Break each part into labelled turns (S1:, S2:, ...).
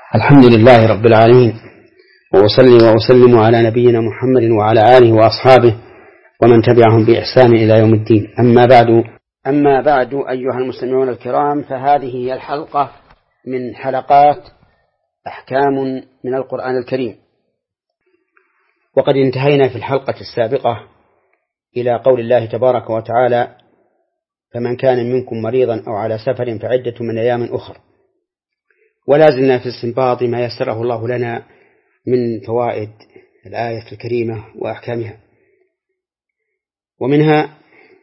S1: الحمد لله رب العالمين، وأصلي وأسلم على نبينا محمد وعلى آله وأصحابه ومن تبعهم بإحسان إلى يوم الدين. أما بعد أيها المستمعون الكرام، فهذه هي الحلقة من حلقات أحكام من القرآن الكريم. وقد انتهينا في الحلقة السابقة إلى قول الله تبارك وتعالى: فمن كان منكم مريضا أو على سفر فعدة من أيام أخر. ولا زلنا في استنباط ما يسره الله لنا من فوائد الآية الكريمة وأحكامها، ومنها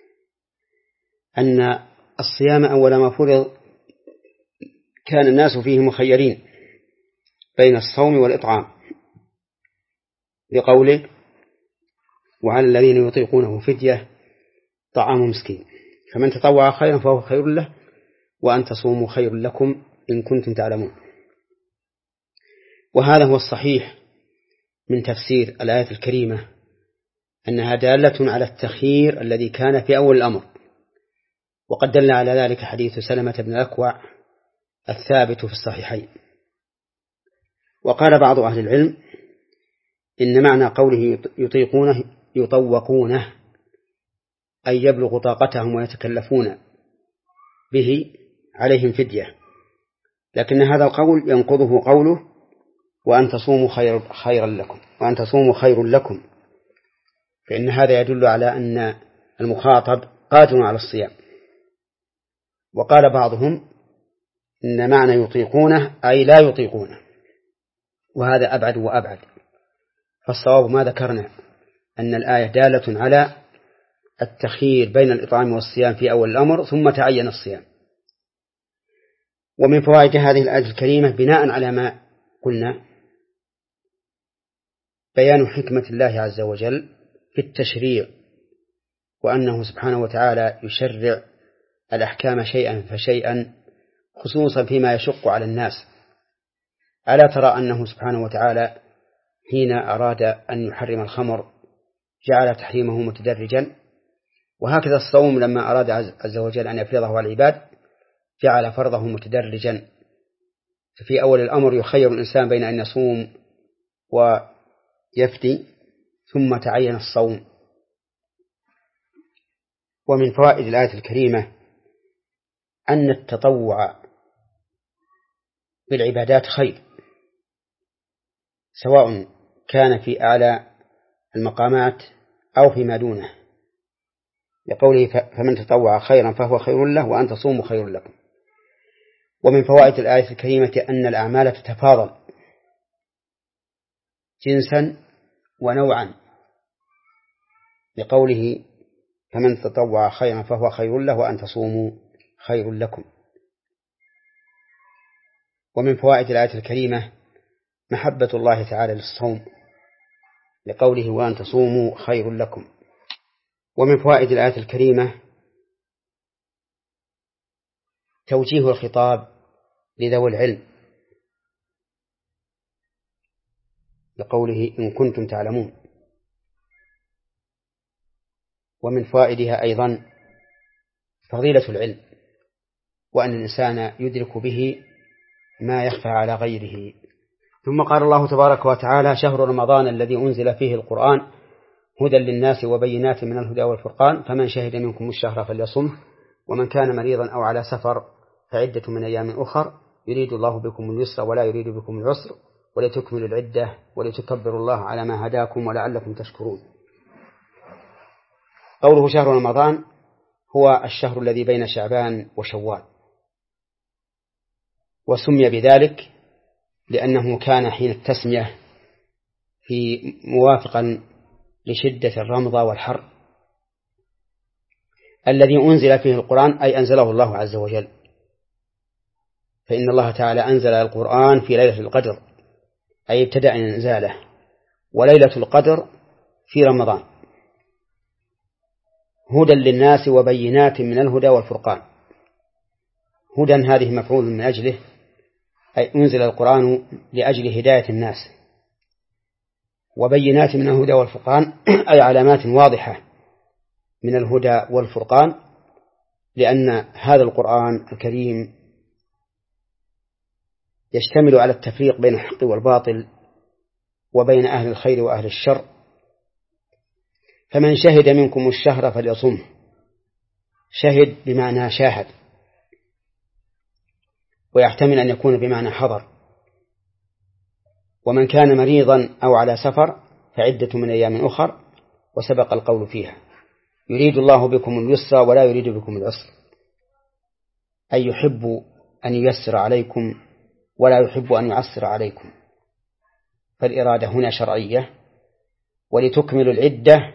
S1: أن الصيام أول ما فرض كان الناس فيه مخيرين بين الصوم والإطعام، لقوله: وعلى الذين يطيقونه فدية طعام مسكين، فمن تطوع خيرا فهو خير له وأن تصوموا خير لكم إن كنتم تعلمون. وهذا هو الصحيح من تفسير الآية الكريمة، أنها دالة على التخيير الذي كان في أول الأمر، وقد دل على ذلك حديث سلمة بن الأكوع الثابت في الصحيحين. وقال بعض أهل العلم إن معنى قوله يطيقونه يطوقونه، أي يبلغ طاقتهم ويتكلفون به عليهم فدية، لكن هذا القول ينقضه قوله: وأن تصوموا خير لكم، فإن هذا يدل على أن المخاطب قادر على الصيام. وقال بعضهم إن معنى يطيقونه أي لا يطيقونه، وهذا أبعد وأبعد. فالصواب ما ذكرنا، أن الآية دالة على التخيير بين الإطعام والصيام في أول الأمر، ثم تعين الصيام. ومن فوائد هذه الآية الكريمة بناء على ما قلنا بيان حكمة الله عز وجل في التشريع، وأنه سبحانه وتعالى يشرع الأحكام شيئا فشيئا، خصوصا فيما يشق على الناس. ألا ترى أنه سبحانه وتعالى حين أراد أن يحرم الخمر جعل تحريمه متدرجا، وهكذا الصوم لما أراد عز وجل أن يفرضه على العباد جعل فرضه متدرجا. ففي أول الأمر يخير الإنسان بين أن يصوم ويفدي، ثم تعين الصوم. ومن فوائد الآية الكريمة أن التطوع بالعبادات خير، سواء كان في أعلى المقامات أو فيما دونه، لقوله: فمن تطوع خيرا فهو خير له وأن تصوموا خير لكم. ومن فوائد الآية الكريمة أن الأعمال تتفاضل جنسا ونوعا، لقوله: فمن تطوع خيرا فهو خير له وأن تصوموا خير لكم. ومن فوائد الآية الكريمة محبة الله تعالى للصوم، لقوله: وأن تصوموا خير لكم. ومن فوائد الآية الكريمة توجيه الخطاب لذوي العلم، لقوله: إن كنتم تعلمون. ومن فوائدها أيضا فضيلة العلم، وأن الإنسان يدرك به ما يخفى على غيره. ثم قال الله تبارك وتعالى: شهر رمضان الذي أنزل فيه القرآن هدى للناس وبينات من الهدى والفرقان، فمن شهد منكم الشهر فليصمه، ومن كان مريضا أو على سفر فعدة من أيام أخر، يريد الله بكم اليسر ولا يريد بكم العسر ولتكملوا العدة ولتكبروا الله على ما هداكم ولعلكم تشكرون. قوله شهر رمضان هو الشهر الذي بين شعبان وشوال، وسمي بذلك لأنه كان حين التسمية في موافقا لشدة الرمضة والحر الذي أنزل فيه القرآن، أي أنزله الله عز وجل. فإن الله تعالى أنزل القرآن في ليلة القدر، أي ابتدأ إنزاله، وليلة القدر في رمضان. هدى للناس وبينات من الهدى والفرقان. هدى هذه مفعول من أجله، أي أنزل القرآن لأجل هداية الناس. وبينات من الهدى والفرقان أي علامات واضحة من الهدى والفرقان، لأن هذا القرآن الكريم يشتمل على التفريق بين الحق والباطل وبين أهل الخير وأهل الشر. فمن شهد منكم الشهر فليصمه. شهد بمعنى شاهد، ويحتمل أن يكون بمعنى حضر. ومن كان مريضا أو على سفر فعدة من أيام أخر، وسبق القول فيها. يريد الله بكم اليسر ولا يريد بكم العسر، أي يحب أن ييسر عليكم ولا يحب أن يعسر عليكم. فالإرادة هنا شرعية. ولتكملوا العدة،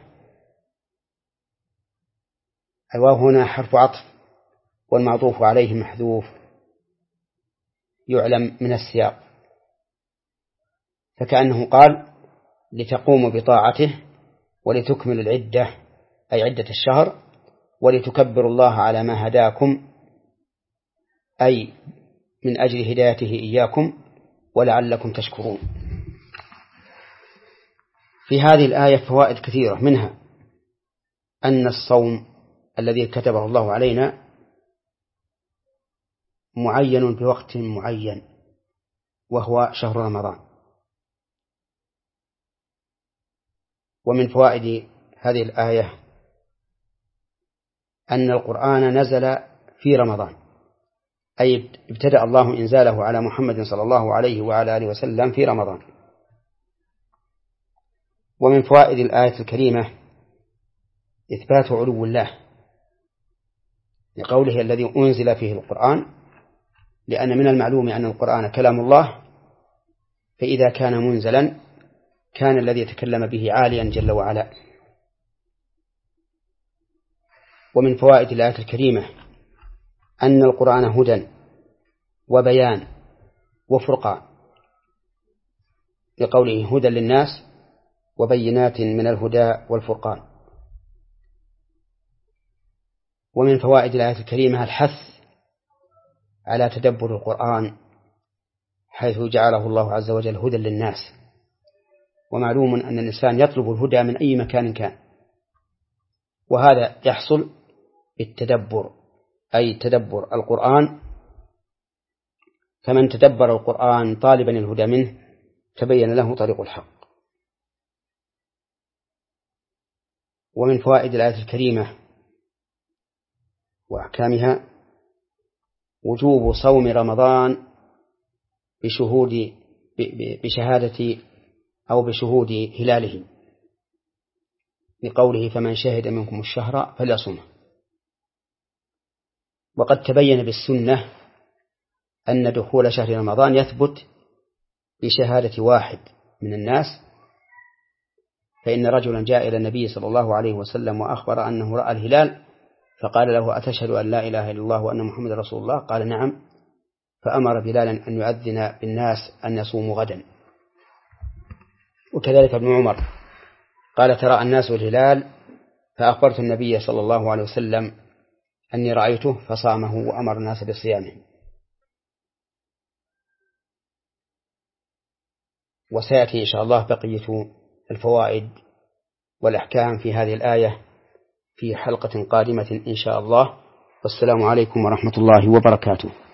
S1: الواو هنا حرف عطف والمعطوف عليه محذوف يعلم من السياق، فكأنه قال لتقوموا بطاعته ولتكملوا العدة أي عدة الشهر، ولتكبروا الله على ما هداكم أي من أجل هدايته إياكم، ولعلكم تشكرون. في هذه الآية فوائد كثيرة، منها أن الصوم الذي كتبه الله علينا معين بوقت معين وهو شهر رمضان. ومن فوائد هذه الآية أن القرآن نزل في رمضان، أي ابتدأ الله إنزاله على محمد صلى الله عليه وعلى آله وسلم في رمضان. ومن فوائد الآية الكريمة إثبات علو الله لقوله الذي أنزل فيه القرآن، لأن من المعلوم أن القرآن كلام الله، فإذا كان منزلا كان الذي يتكلم به عاليا جل وعلا. ومن فوائد الآية الكريمة أن القرآن هدى وبيان وفرقان، لقوله هدى للناس وبينات من الهدى والفرقان. ومن فوائد الآية الكريمة الحث على تدبر القرآن، حيث جعله الله عز وجل هدى للناس. ومعلوم أن الإنسان يطلب الهدى من أي مكان كان، وهذا يحصل بالتدبر، أي تدبر القرآن. فمن تدبر القرآن طالبا الهدى منه تبين له طريق الحق. ومن فوائد الآية الكريمة وأحكامها وجوب صوم رمضان بشهادة أو بشهود هلاله، لقوله فمن شهد منكم الشهر فليصمه. وقد تبين بالسنة أن دخول شهر رمضان يثبت بشهادة واحد من الناس، فإن رجلا جاء إلى النبي صلى الله عليه وسلم وأخبر أنه رأى الهلال، فقال له أتشهد أن لا إله إلا الله وأن محمد رسول الله؟ قال نعم. فأمر بلالا أن يؤذن بالناس أن يصوموا غدا. وكذلك ابن عمر قال ترى الناس الهلال، فأخبرت النبي صلى الله عليه وسلم أني رأيته فصامه وأمر الناس بصيامه. وسيأتي إن شاء الله بقية الفوائد والأحكام في هذه الآية في حلقة قادمة إن شاء الله. والسلام عليكم ورحمة الله وبركاته.